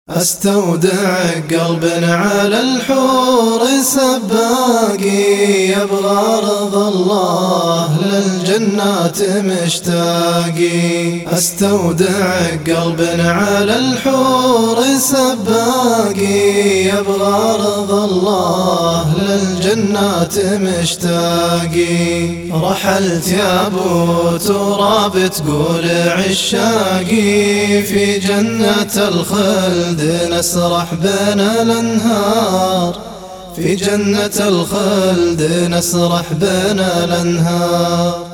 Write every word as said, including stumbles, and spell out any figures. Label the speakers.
Speaker 1: استودعك قلب على الحور سباقي، يبغى رضا الله للجنات مشتاقي. استودعك قلب على الحور سباقي، يبغى رضا الله للجنات مشتاقي. رحلت يا ابو تراب تقول عشاقي، في جنة الخلد نسرح بين الأنهار، في جنة الخلد نسرح بين الأنهار.